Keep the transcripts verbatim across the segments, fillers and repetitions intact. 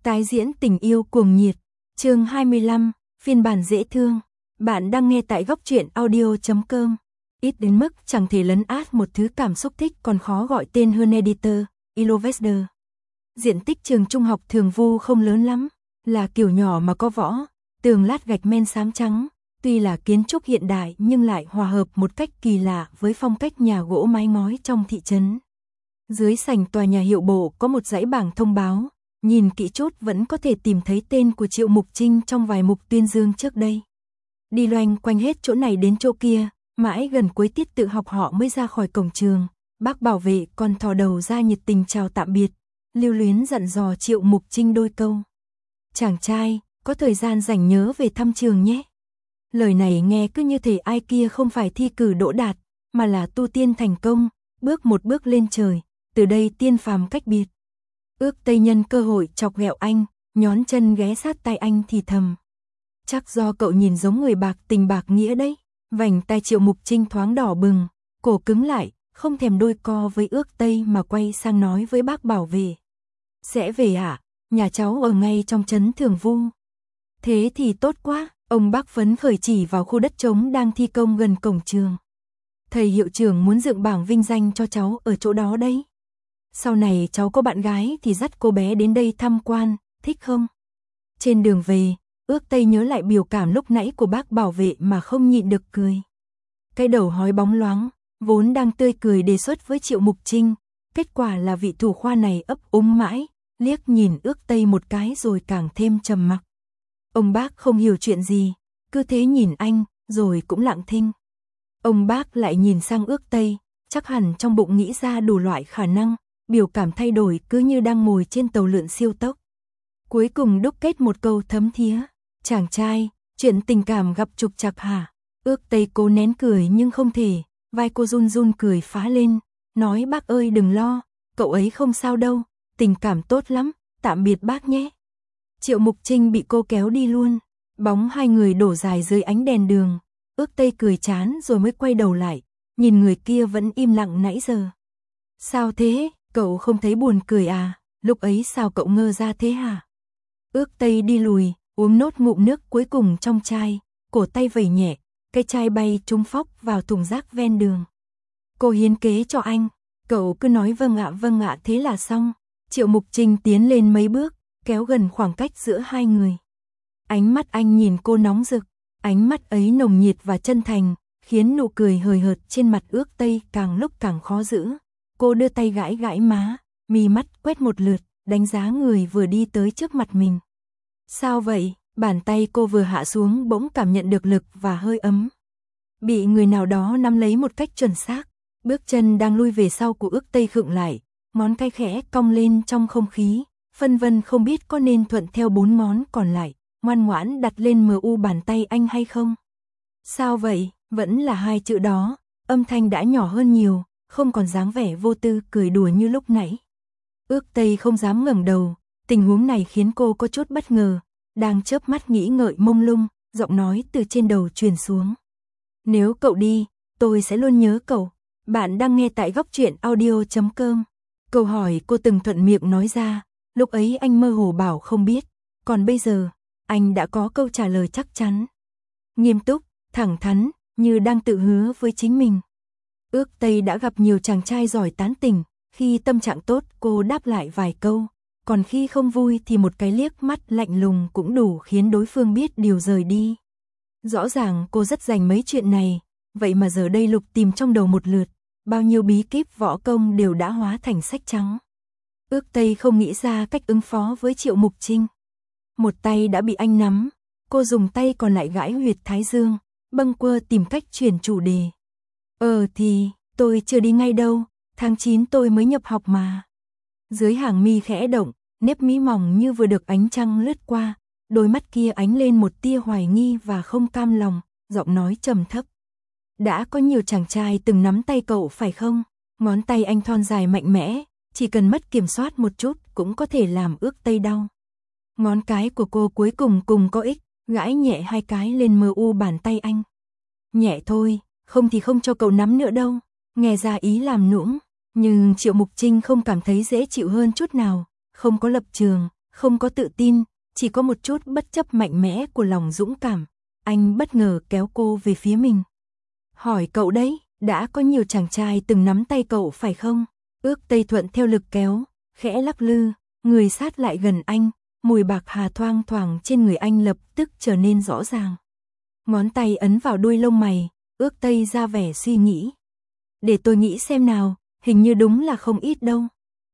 Tái diễn tình yêu cuồng nhiệt, chương hai mươi lăm, phiên bản dễ thương. Bạn đang nghe tại góc truyện audio chấm com. Ít đến mức chẳng thể lấn át một thứ cảm xúc thích còn khó gọi tên hơn editor, Illustrator. Diện tích trường trung học Thường Vu không lớn lắm, là kiểu nhỏ mà có võ, tường lát gạch men xám trắng, tuy là kiến trúc hiện đại nhưng lại hòa hợp một cách kỳ lạ với phong cách nhà gỗ mái ngói trong thị trấn. Dưới sảnh tòa nhà hiệu bộ có một dãy bảng thông báo, nhìn kỹ chút vẫn có thể tìm thấy tên của Triệu Mục Trinh trong vài mục tuyên dương trước đây. Đi loanh quanh hết chỗ này đến chỗ kia, mãi gần cuối tiết tự học họ mới ra khỏi cổng trường, bác bảo vệ còn thò đầu ra nhiệt tình chào tạm biệt, lưu luyến dặn dò Triệu Mục Trinh đôi câu. Chàng trai, có thời gian rảnh nhớ về thăm trường nhé. Lời này nghe cứ như thể ai kia không phải thi cử đỗ đạt, mà là tu tiên thành công, bước một bước lên trời, từ đây tiên phàm cách biệt. Ước Tây nhân cơ hội chọc ghẹo anh, nhón chân ghé sát tai anh thì thầm. Chắc do cậu nhìn giống người bạc tình bạc nghĩa đấy. Vành tai Triệu Mục Trinh thoáng đỏ bừng, cổ cứng lại, không thèm đôi co với Ước Tây mà quay sang nói với bác bảo vệ. Sẽ về ạ, à? Nhà cháu ở ngay trong trấn Thường Vu. Thế thì tốt quá, ông bác phấn khởi chỉ vào khu đất trống đang thi công gần cổng trường. Thầy hiệu trưởng muốn dựng bảng vinh danh cho cháu ở chỗ đó đấy. Sau này cháu có bạn gái thì dắt cô bé đến đây tham quan, thích không? Trên đường về, Ước Tây nhớ lại biểu cảm lúc nãy của bác bảo vệ mà không nhịn được cười. Cái đầu hói bóng loáng, vốn đang tươi cười đề xuất với Triệu Mục Trinh, kết quả là vị thủ khoa này ấp úng mãi, liếc nhìn Ước Tây một cái rồi càng thêm trầm mặc. Ông bác không hiểu chuyện gì, cứ thế nhìn anh, rồi cũng lặng thinh. Ông bác lại nhìn sang Ước Tây, chắc hẳn trong bụng nghĩ ra đủ loại khả năng, biểu cảm thay đổi cứ như đang ngồi trên tàu lượn siêu tốc. Cuối cùng đúc kết một câu thấm thía, chàng trai, chuyện tình cảm gặp trục trặc hả? Ước Tây cố nén cười nhưng không thể, vai cô run run cười phá lên, nói bác ơi đừng lo, cậu ấy không sao đâu, tình cảm tốt lắm, tạm biệt bác nhé. Triệu Mục Trinh bị cô kéo đi luôn, bóng hai người đổ dài dưới ánh đèn đường, Ước Tây cười chán rồi mới quay đầu lại, nhìn người kia vẫn im lặng nãy giờ. Sao thế, cậu không thấy buồn cười à, lúc ấy sao cậu ngơ ra thế hả? Ước Tây đi lùi, uống nốt ngụm nước cuối cùng trong chai, cổ tay vẩy nhẹ, cái chai bay trúng phóc vào thùng rác ven đường. Cô hiến kế cho anh, cậu cứ nói vâng ạ vâng ạ thế là xong. Triệu Mục Trinh tiến lên mấy bước, kéo gần khoảng cách giữa hai người. Ánh mắt anh nhìn cô nóng rực, ánh mắt ấy nồng nhiệt và chân thành, khiến nụ cười hời hợt trên mặt Ước Tây càng lúc càng khó giữ. Cô đưa tay gãi gãi má, mi mắt quét một lượt, đánh giá người vừa đi tới trước mặt mình. Sao vậy? Bàn tay cô vừa hạ xuống bỗng cảm nhận được lực và hơi ấm. Bị người nào đó nắm lấy một cách chuẩn xác, bước chân đang lui về sau của Ước Tây khựng lại, ngón tay khẽ cong lên trong không khí, phân vân không biết có nên thuận theo bốn ngón còn lại, ngoan ngoãn đặt lên mờ u bàn tay anh hay không. Sao vậy? Vẫn là hai chữ đó, âm thanh đã nhỏ hơn nhiều, không còn dáng vẻ vô tư cười đùa như lúc nãy. Ước Tây không dám ngẩng đầu, tình huống này khiến cô có chút bất ngờ, đang chớp mắt nghĩ ngợi mông lung, giọng nói từ trên đầu truyền xuống. Nếu cậu đi, tôi sẽ luôn nhớ cậu. Bạn đang nghe tại góc truyện audio chấm com. Câu hỏi cô từng thuận miệng nói ra, lúc ấy anh mơ hồ bảo không biết, còn bây giờ, anh đã có câu trả lời chắc chắn. Nghiêm túc, thẳng thắn, như đang tự hứa với chính mình. Ước Tây đã gặp nhiều chàng trai giỏi tán tỉnh, khi tâm trạng tốt cô đáp lại vài câu, còn khi không vui thì một cái liếc mắt lạnh lùng cũng đủ khiến đối phương biết điều rời đi. Rõ ràng cô rất dành mấy chuyện này, vậy mà giờ đây lục tìm trong đầu một lượt, bao nhiêu bí kíp võ công đều đã hóa thành sách trắng. Ước Tây không nghĩ ra cách ứng phó với Triệu Mục Trinh. Một tay đã bị anh nắm, cô dùng tay còn lại gãi huyệt thái dương, bâng quơ tìm cách chuyển chủ đề. Ờ thì, tôi chưa đi ngay đâu, tháng chín tôi mới nhập học mà. Dưới hàng mi khẽ động, nếp mí mỏng như vừa được ánh trăng lướt qua, đôi mắt kia ánh lên một tia hoài nghi và không cam lòng, giọng nói trầm thấp. Đã có nhiều chàng trai từng nắm tay cậu phải không? Ngón tay anh thon dài mạnh mẽ, chỉ cần mất kiểm soát một chút cũng có thể làm Ước Tây đau. Ngón cái của cô cuối cùng cùng có ích, gãi nhẹ hai cái lên mờ u bàn tay anh. Nhẹ thôi, không thì không cho cậu nắm nữa đâu. Nghe ra ý làm nũng, nhưng Triệu Mục Trinh không cảm thấy dễ chịu hơn chút nào, không có lập trường, không có tự tin, chỉ có một chút bất chấp mạnh mẽ của lòng dũng cảm. Anh bất ngờ kéo cô về phía mình. Hỏi cậu đấy, đã có nhiều chàng trai từng nắm tay cậu phải không? Ước Tây thuận theo lực kéo, khẽ lắc lư, người sát lại gần anh, mùi bạc hà thoang thoảng trên người anh lập tức trở nên rõ ràng. Ngón tay ấn vào đuôi lông mày, Ước Tây ra vẻ suy nghĩ. Để tôi nghĩ xem nào, hình như đúng là không ít đâu.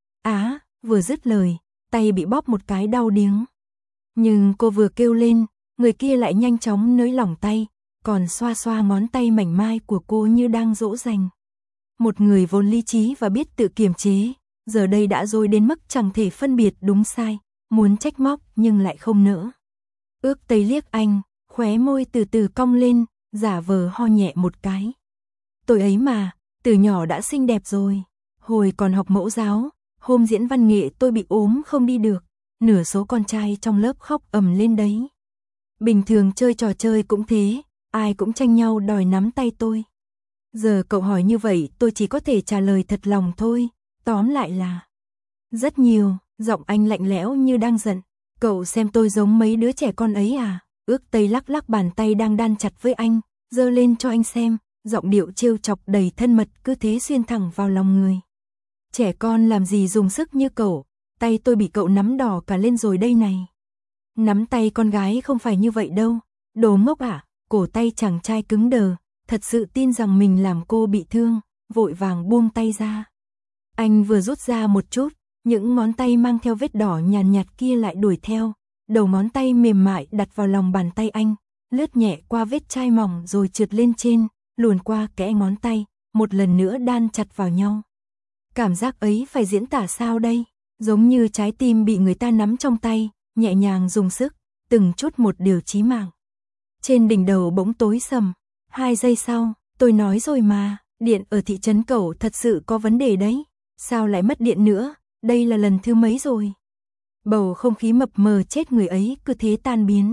Á, vừa dứt lời, tay bị bóp một cái đau điếng. Nhưng cô vừa kêu lên, người kia lại nhanh chóng nới lỏng tay, còn xoa xoa ngón tay mảnh mai của cô như đang dỗ dành. Một người vốn lý trí và biết tự kiềm chế, giờ đây đã rồi đến mức chẳng thể phân biệt đúng sai, muốn trách móc nhưng lại không nỡ. Ước Tây liếc anh, khóe môi từ từ cong lên, giả vờ ho nhẹ một cái. Tôi ấy mà, từ nhỏ đã xinh đẹp rồi. Hồi còn học mẫu giáo, hôm diễn văn nghệ tôi bị ốm không đi được, nửa số con trai trong lớp khóc ầm lên đấy. Bình thường chơi trò chơi cũng thế, ai cũng tranh nhau đòi nắm tay tôi. Giờ cậu hỏi như vậy tôi chỉ có thể trả lời thật lòng thôi, tóm lại là rất nhiều. Giọng anh lạnh lẽo như đang giận. Cậu xem tôi giống mấy đứa trẻ con ấy à? Ước Tây lắc lắc bàn tay đang đan chặt với anh, giơ lên cho anh xem, giọng điệu trêu chọc đầy thân mật cứ thế xuyên thẳng vào lòng người. Trẻ con làm gì dùng sức như cậu, tay tôi bị cậu nắm đỏ cả lên rồi đây này. Nắm tay con gái không phải như vậy đâu, đồ ngốc ạ. Cổ tay chàng trai cứng đờ, thật sự tin rằng mình làm cô bị thương, vội vàng buông tay ra. Anh vừa rút ra một chút, những ngón tay mang theo vết đỏ nhàn nhạt, nhạt kia lại đuổi theo, đầu ngón tay mềm mại đặt vào lòng bàn tay anh, lướt nhẹ qua vết chai mỏng rồi trượt lên trên, luồn qua kẽ ngón tay, một lần nữa đan chặt vào nhau. Cảm giác ấy phải diễn tả sao đây? Giống như trái tim bị người ta nắm trong tay, nhẹ nhàng dùng sức, từng chút một điều chí mạng. Trên đỉnh đầu bỗng tối sầm, hai giây sau, tôi nói rồi mà, điện ở thị trấn cậu thật sự có vấn đề đấy, sao lại mất điện nữa, đây là lần thứ mấy rồi. Bầu không khí mập mờ chết người ấy cứ thế tan biến.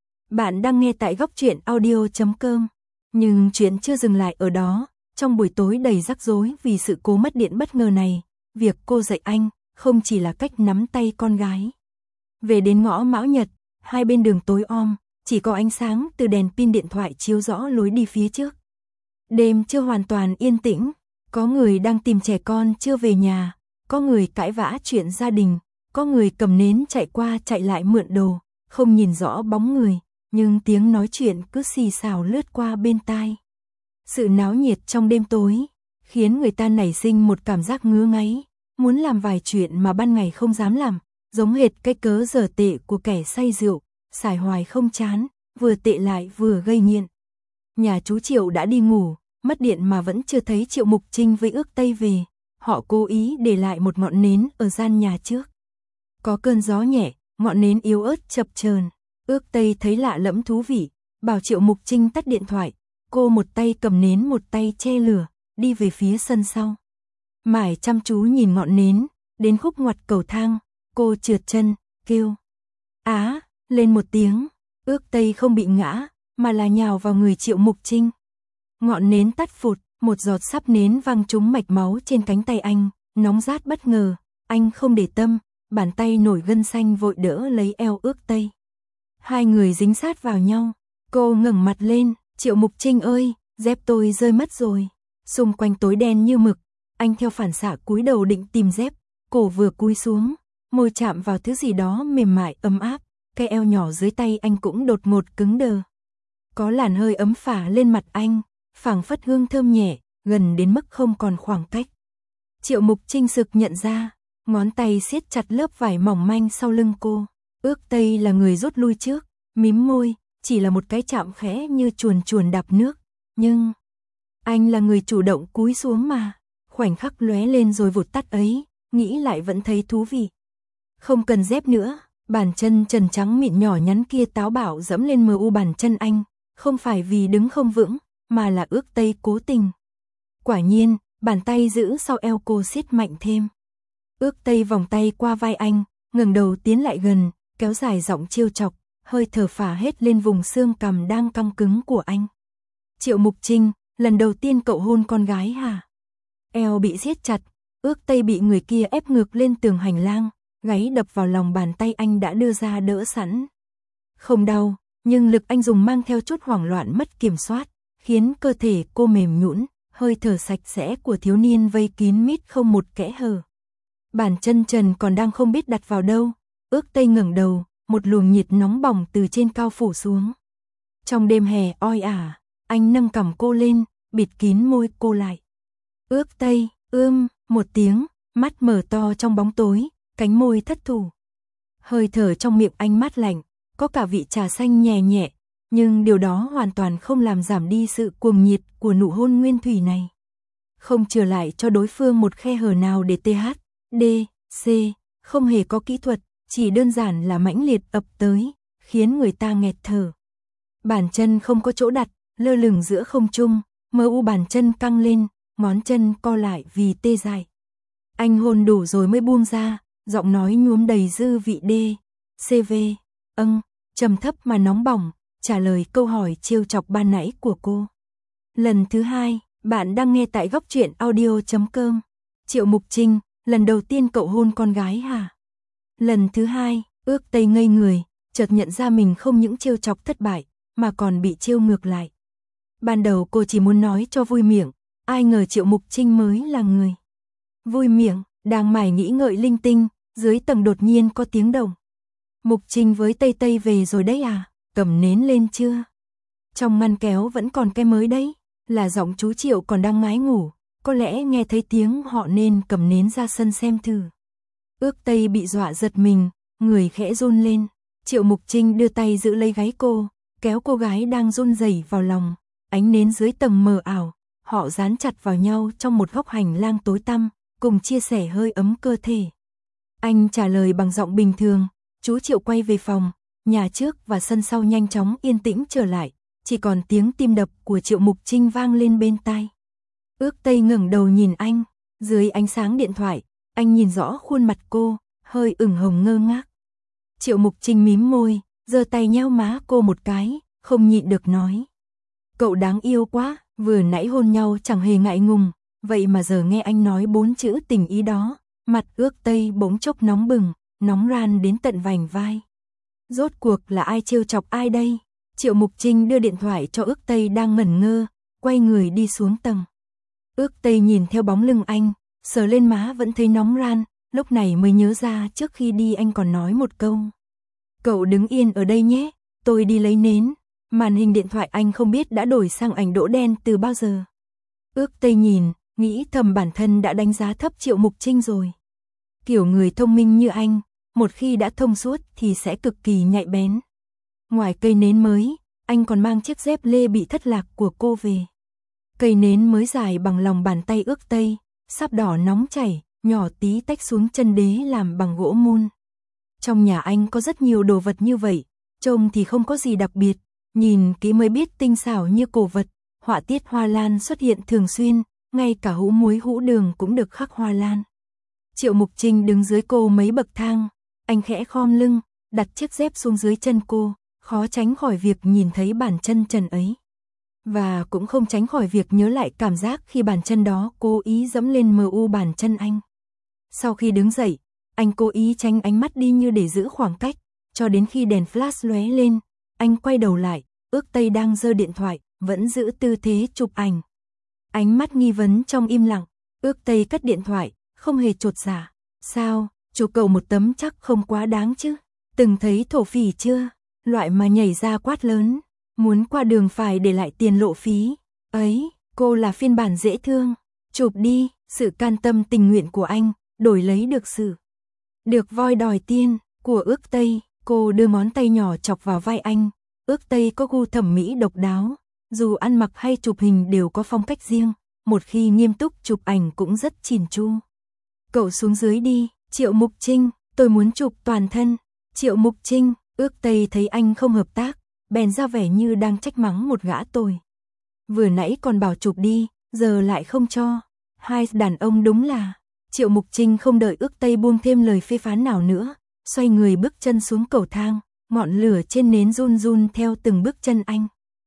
Bạn đang nghe tại góc truyện audio chấm com, nhưng chuyện chưa dừng lại ở đó, trong buổi tối đầy rắc rối vì sự cố mất điện bất ngờ này, việc cô dạy anh không chỉ là cách nắm tay con gái. Về đến ngõ Mão Nhật, hai bên đường tối om, chỉ có ánh sáng từ đèn pin điện thoại chiếu rõ lối đi phía trước. Đêm chưa hoàn toàn yên tĩnh, có người đang tìm trẻ con chưa về nhà, có người cãi vã chuyện gia đình, có người cầm nến chạy qua chạy lại mượn đồ, không nhìn rõ bóng người, nhưng tiếng nói chuyện cứ xì xào lướt qua bên tai. Sự náo nhiệt trong đêm tối khiến người ta nảy sinh một cảm giác ngứa ngáy, muốn làm vài chuyện mà ban ngày không dám làm, giống hệt cái cớ dở tệ của kẻ say rượu, xài hoài không chán, vừa tệ lại vừa gây nghiện. Nhà chú Triệu đã đi ngủ, mất điện mà vẫn chưa thấy Triệu Mục Trinh với Ước Tây về, họ cố ý để lại một ngọn nến ở gian nhà trước. Có cơn gió nhẹ, ngọn nến yếu ớt chập chờn. Ước Tây thấy lạ lẫm thú vị, bảo Triệu Mục Trinh tắt điện thoại, cô một tay cầm nến một tay che lửa, đi về phía sân sau. Mải chăm chú nhìn ngọn nến, đến khúc ngoặt cầu thang, cô trượt chân, kêu á, lên một tiếng. Ước Tây không bị ngã, mà là nhào vào người Triệu Mục Trinh. Ngọn nến tắt phụt, một giọt sáp nến văng trúng mạch máu trên cánh tay anh, nóng rát bất ngờ, anh không để tâm, bàn tay nổi gân xanh vội đỡ lấy eo Ước Tây. Hai người dính sát vào nhau, cô ngẩng mặt lên, Triệu Mục Trinh ơi, dép tôi rơi mất rồi. Xung quanh tối đen như mực, anh theo phản xạ cúi đầu định tìm dép, cổ vừa cúi xuống, môi chạm vào thứ gì đó mềm mại ấm áp, cái eo nhỏ dưới tay anh cũng đột ngột cứng đờ. Có làn hơi ấm phả lên mặt anh, phảng phất hương thơm nhẹ, gần đến mức không còn khoảng cách. Triệu Mục Trinh sực nhận ra, ngón tay siết chặt lớp vải mỏng manh sau lưng cô. Ước Tây là người rút lui trước, mím môi, chỉ là một cái chạm khẽ như chuồn chuồn đạp nước, nhưng anh là người chủ động cúi xuống mà. Khoảnh khắc lóe lên rồi vụt tắt ấy, nghĩ lại vẫn thấy thú vị. Không cần dép nữa, bàn chân trần trắng mịn nhỏ nhắn kia táo bạo dẫm lên mờ u bàn chân anh, không phải vì đứng không vững, mà là Ước Tây cố tình. Quả nhiên, bàn tay giữ sau eo cô siết mạnh thêm. Ước Tây vòng tay qua vai anh, ngẩng đầu tiến lại gần, kéo dài giọng trêu chọc, hơi thở phả hết lên vùng xương cằm đang căng cứng của anh. Triệu Mục Trinh, lần đầu tiên cậu hôn con gái hả? Eo bị siết chặt, Ước Tây bị người kia ép ngược lên tường hành lang, gáy đập vào lòng bàn tay anh đã đưa ra đỡ sẵn. Không đau, nhưng lực anh dùng mang theo chút hoảng loạn mất kiểm soát, khiến cơ thể cô mềm nhũn, hơi thở sạch sẽ của thiếu niên vây kín mít không một kẽ hở. Bàn chân trần còn đang không biết đặt vào đâu, Ước Tây ngẩng đầu, một luồng nhiệt nóng bỏng từ trên cao phủ xuống. Trong đêm hè oi ả, anh nâng cằm cô lên, bịt kín môi cô lại. Ước Tây, ưm, một tiếng, mắt mở to trong bóng tối, cánh môi thất thủ. Hơi thở trong miệng anh mát lạnh, có cả vị trà xanh nhẹ nhẹ, nhưng điều đó hoàn toàn không làm giảm đi sự cuồng nhiệt của nụ hôn nguyên thủy này. Không trở lại cho đối phương một khe hở nào để tê hát, đê, xê, không hề có kỹ thuật, chỉ đơn giản là mãnh liệt ập tới, khiến người ta nghẹt thở. Bàn chân không có chỗ đặt, lơ lửng giữa không trung, mờ u bàn chân căng lên, ngón chân co lại vì tê dại. Anh hôn đủ rồi mới buông ra, giọng nói nhuốm đầy dư vị đê, xê vê, âng, trầm thấp mà nóng bỏng, trả lời câu hỏi trêu chọc ban nãy của cô. Lần thứ hai, bạn đang nghe tại góc truyện audio chấm com. Triệu Mục Trinh, lần đầu tiên cậu hôn con gái hả? Lần thứ hai, Ước Tây ngây người, chợt nhận ra mình không những trêu chọc thất bại, mà còn bị trêu ngược lại. Ban đầu cô chỉ muốn nói cho vui miệng, ai ngờ Triệu Mục Trinh mới là người. Vui miệng, đang mải nghĩ ngợi linh tinh, dưới tầng đột nhiên có tiếng động. Mục Trinh với Tây Tây về rồi đấy à, cầm nến lên chưa? Trong ngăn kéo vẫn còn cái mới đấy, là giọng chú Triệu còn đang ngái ngủ, có lẽ nghe thấy tiếng họ nên cầm nến ra sân xem thử. Ước Tây bị dọa giật mình, người khẽ run lên, Triệu Mục Trinh đưa tay giữ lấy gáy cô, kéo cô gái đang run rẩy vào lòng, ánh nến dưới tầng mờ ảo, họ dán chặt vào nhau trong một góc hành lang tối tăm, cùng chia sẻ hơi ấm cơ thể. Anh trả lời bằng giọng bình thường, chú Triệu quay về phòng, nhà trước và sân sau nhanh chóng yên tĩnh trở lại, chỉ còn tiếng tim đập của Triệu Mục Trinh vang lên bên tai. Ước Tây ngẩng đầu nhìn anh, dưới ánh sáng điện thoại, anh nhìn rõ khuôn mặt cô, hơi ửng hồng ngơ ngác. Triệu Mục Trinh mím môi, giơ tay nhéo má cô một cái, không nhịn được nói. Cậu đáng yêu quá, vừa nãy hôn nhau chẳng hề ngại ngùng, vậy mà giờ nghe anh nói bốn chữ tình ý đó, mặt Ước Tây bỗng chốc nóng bừng, nóng ran đến tận vành vai. Rốt cuộc là ai trêu chọc ai đây? Triệu Mục Trinh đưa điện thoại cho Ước Tây đang ngẩn ngơ, quay người đi xuống tầng. Ước Tây nhìn theo bóng lưng anh, sờ lên má vẫn thấy nóng ran, lúc này mới nhớ ra trước khi đi anh còn nói một câu. Cậu đứng yên ở đây nhé, tôi đi lấy nến. Màn hình điện thoại anh không biết đã đổi sang ảnh đỗ đen từ bao giờ. Ước Tây nhìn, nghĩ thầm bản thân đã đánh giá thấp Triệu Mục Trinh rồi. Kiểu người thông minh như anh, một khi đã thông suốt thì sẽ cực kỳ nhạy bén. Ngoài cây nến mới, anh còn mang chiếc dép lê bị thất lạc của cô về. Cây nến mới dài bằng lòng bàn tay Ước Tây, sáp đỏ nóng chảy, nhỏ tí tách xuống chân đế làm bằng gỗ mun. Trong nhà anh có rất nhiều đồ vật như vậy, trông thì không có gì đặc biệt, nhìn kỹ mới biết tinh xảo như cổ vật, họa tiết hoa lan xuất hiện thường xuyên, ngay cả hũ muối hũ đường cũng được khắc hoa lan. Triệu Mục Trinh đứng dưới cô mấy bậc thang, anh khẽ khom lưng, đặt chiếc dép xuống dưới chân cô, khó tránh khỏi việc nhìn thấy bàn chân trần ấy. Và cũng không tránh khỏi việc nhớ lại cảm giác khi bàn chân đó cố ý dẫm lên mờ u bàn chân anh. Sau khi đứng dậy, anh cố ý tránh ánh mắt đi như để giữ khoảng cách, cho đến khi đèn flash lóe lên, anh quay đầu lại, Ước Tây đang giơ điện thoại, vẫn giữ tư thế chụp ảnh. Ánh mắt nghi vấn trong im lặng, Ước Tây cất điện thoại, không hề chột dạ. Sao, chụp cậu một tấm chắc không quá đáng chứ? Từng thấy thổ phỉ chưa? Loại mà nhảy ra quát lớn, muốn qua đường phải để lại tiền lộ phí. Ấy, cô là phiên bản dễ thương. Chụp đi, sự can tâm tình nguyện của anh, đổi lấy được sự được voi đòi tiên của Ước Tây. Cô đưa ngón tay nhỏ chọc vào vai anh. Ước Tây có gu thẩm mỹ độc đáo, dù ăn mặc hay chụp hình đều có phong cách riêng, một khi nghiêm túc chụp ảnh cũng rất chỉn chu. Cậu xuống dưới đi, Triệu Mục Trinh, tôi muốn chụp toàn thân. Triệu Mục Trinh, Ước Tây thấy anh không hợp tác, bèn ra vẻ như đang trách mắng một gã tồi. Vừa nãy còn bảo chụp đi, giờ lại không cho. Hai đàn ông đúng là. Triệu Mục Trinh không đợi Ước Tây buông thêm lời phê phán nào nữa, xoay người bước chân xuống cầu thang, ngọn lửa trên nến run run theo từng bước chân anh.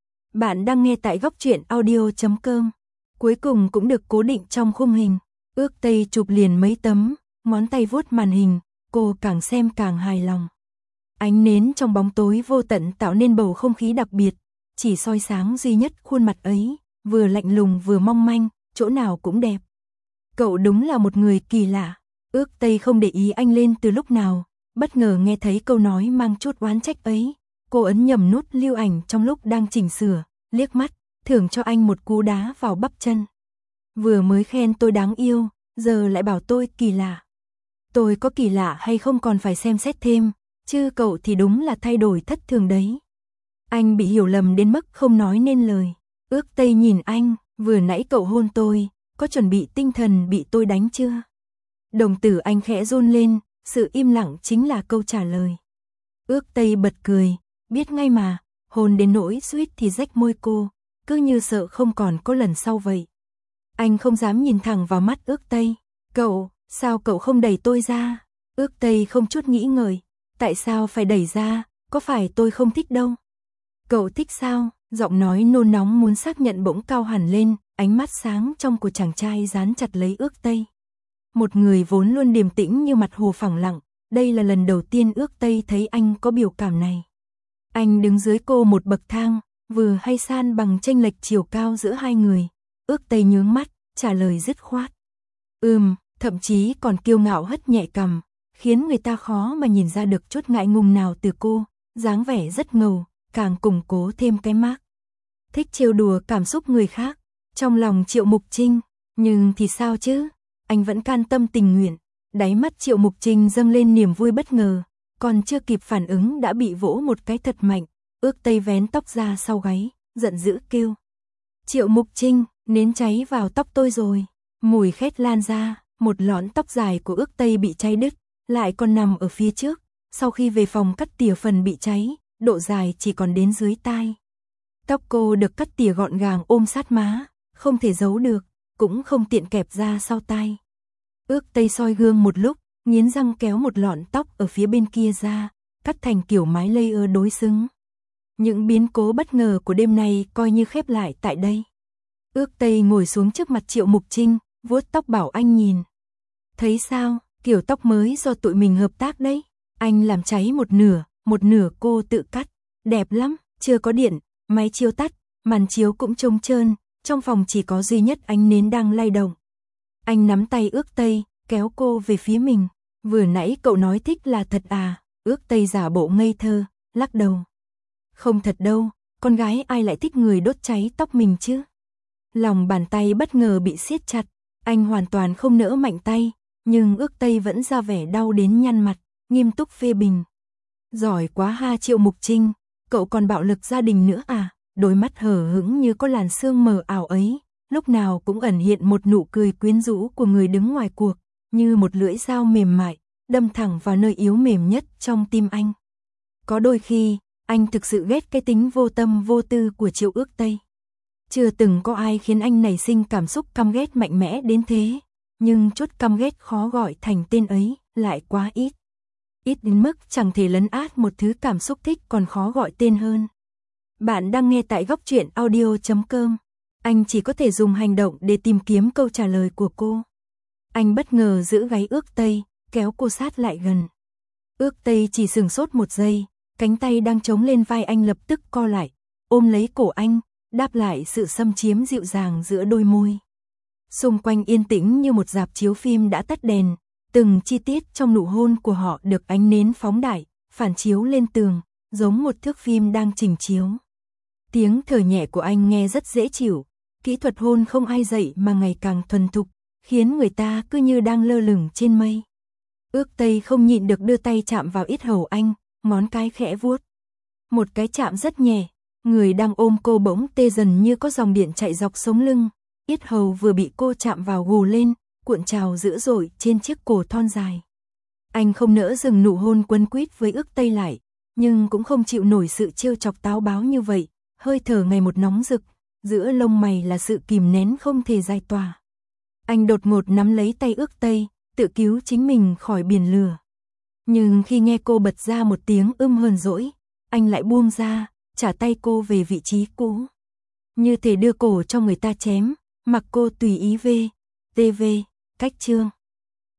Bạn đang nghe tại góc truyện audio chấm com. Cuối cùng cũng được cố định trong khung hình. Ước Tây chụp liền mấy tấm, ngón tay vuốt màn hình, cô càng xem càng hài lòng. Ánh nến trong bóng tối vô tận tạo nên bầu không khí đặc biệt, chỉ soi sáng duy nhất khuôn mặt ấy, vừa lạnh lùng vừa mong manh, chỗ nào cũng đẹp. Cậu đúng là một người kỳ lạ. Ước Tây không để ý anh lên từ lúc nào, bất ngờ nghe thấy câu nói mang chút oán trách ấy. Cô ấn nhầm nút lưu ảnh trong lúc đang chỉnh sửa, liếc mắt, thưởng cho anh một cú đá vào bắp chân. Vừa mới khen tôi đáng yêu, giờ lại bảo tôi kỳ lạ. Tôi có kỳ lạ hay không còn phải xem xét thêm, chứ cậu thì đúng là thay đổi thất thường đấy. Anh bị hiểu lầm đến mức không nói nên lời. Ước Tây nhìn anh, vừa nãy cậu hôn tôi, có chuẩn bị tinh thần bị tôi đánh chưa? Đồng tử anh khẽ run lên, sự im lặng chính là câu trả lời. Ước Tây bật cười, biết ngay mà, hôn đến nỗi suýt thì rách môi cô, cứ như sợ không còn có lần sau vậy. Anh không dám nhìn thẳng vào mắt Ước Tây. Cậu, sao cậu không đẩy tôi ra? Ước Tây không chút nghĩ ngợi. Tại sao phải đẩy ra, có phải tôi không thích đâu? Cậu thích sao? Giọng nói nôn nóng muốn xác nhận bỗng cao hẳn lên, ánh mắt sáng trong của chàng trai dán chặt lấy Ước Tây. Một người vốn luôn điềm tĩnh như mặt hồ phẳng lặng, đây là lần đầu tiên Ước Tây thấy anh có biểu cảm này. Anh đứng dưới cô một bậc thang, vừa hay san bằng chênh lệch chiều cao giữa hai người. Ước Tây nhướng mắt, trả lời dứt khoát. Ừm, thậm chí còn kiêu ngạo hất nhẹ cằm, khiến người ta khó mà nhìn ra được chút ngại ngùng nào từ cô, dáng vẻ rất ngầu, càng củng cố thêm cái mác. Thích trêu đùa cảm xúc người khác, trong lòng Triệu Mục Trinh, nhưng thì sao chứ, anh vẫn can tâm tình nguyện. Đáy mắt Triệu Mục Trinh dâng lên niềm vui bất ngờ, còn chưa kịp phản ứng đã bị vỗ một cái thật mạnh. Ước Tây vén tóc ra sau gáy, giận dữ kêu. Triệu Mục Trinh, nến cháy vào tóc tôi rồi. Mùi khét lan ra, một lọn tóc dài của Ước Tây bị cháy đứt, lại còn nằm ở phía trước. Sau khi về phòng cắt tỉa phần bị cháy, độ dài chỉ còn đến dưới tai. Tóc cô được cắt tỉa gọn gàng ôm sát má, không thể giấu được, cũng không tiện kẹp ra sau tai. Ước Tây soi gương một lúc, nghiến răng kéo một lọn tóc ở phía bên kia ra, cắt thành kiểu mái layer đối xứng. Những biến cố bất ngờ của đêm nay coi như khép lại tại đây. Ước Tây ngồi xuống trước mặt Triệu Mục Trinh, vuốt tóc bảo anh nhìn. Thấy sao, kiểu tóc mới do tụi mình hợp tác đấy. Anh làm cháy một nửa, một nửa cô tự cắt. Đẹp lắm, chưa có điện, máy chiếu tắt, màn chiếu cũng trống trơn, trong phòng chỉ có duy nhất ánh nến đang lay động. Anh nắm tay Ước Tây, kéo cô về phía mình. Vừa nãy cậu nói thích là thật à? Ước Tây giả bộ ngây thơ, lắc đầu. Không thật đâu, con gái ai lại thích người đốt cháy tóc mình chứ? Lòng bàn tay bất ngờ bị siết chặt, anh hoàn toàn không nỡ mạnh tay, nhưng Ước Tây vẫn ra vẻ đau đến nhăn mặt, nghiêm túc phê bình. Giỏi quá ha Triệu Mục Trinh, cậu còn bạo lực gia đình nữa à? Đôi mắt hở hững như có làn sương mờ ảo ấy, lúc nào cũng ẩn hiện một nụ cười quyến rũ của người đứng ngoài cuộc, như một lưỡi dao mềm mại, đâm thẳng vào nơi yếu mềm nhất trong tim anh. Có đôi khi, anh thực sự ghét cái tính vô tâm vô tư của Triệu Ước Tây. Chưa từng có ai khiến anh nảy sinh cảm xúc căm ghét mạnh mẽ đến thế, nhưng chút căm ghét khó gọi thành tên ấy lại quá ít. Ít đến mức chẳng thể lấn át một thứ cảm xúc thích còn khó gọi tên hơn. Bạn đang nghe tại góc truyện audio chấm com. Anh chỉ có thể dùng hành động để tìm kiếm câu trả lời của cô. Anh bất ngờ giữ gáy Ước Tây, kéo cô sát lại gần. Ước Tây chỉ sừng sốt một giây, cánh tay đang chống lên vai anh lập tức co lại, ôm lấy cổ anh, đáp lại sự xâm chiếm dịu dàng giữa đôi môi. Xung quanh yên tĩnh như một rạp chiếu phim đã tắt đèn, từng chi tiết trong nụ hôn của họ được ánh nến phóng đại, phản chiếu lên tường, giống một thước phim đang trình chiếu. Tiếng thở nhẹ của anh nghe rất dễ chịu, kỹ thuật hôn không ai dạy mà ngày càng thuần thục, khiến người ta cứ như đang lơ lửng trên mây. Ước Tây không nhịn được đưa tay chạm vào yết hầu anh, ngón cái khẽ vuốt. Một cái chạm rất nhẹ, người đang ôm cô bỗng tê dần như có dòng điện chạy dọc sống lưng, yết hầu vừa bị cô chạm vào gù lên, cuộn trào dữ dội trên chiếc cổ thon dài. Anh không nỡ dừng nụ hôn quấn quýt với Ước Tây lại, nhưng cũng không chịu nổi sự trêu chọc táo báo như vậy, hơi thở ngày một nóng rực, giữa lông mày là sự kìm nén không thể giải tỏa. Anh đột ngột nắm lấy tay Ước Tây, tự cứu chính mình khỏi biển lửa. Nhưng khi nghe cô bật ra một tiếng ưm hờn dỗi, anh lại buông ra, trả tay cô về vị trí cũ. Như thể đưa cổ cho người ta chém, mặc cô tùy ý về, tê vê, cách chương.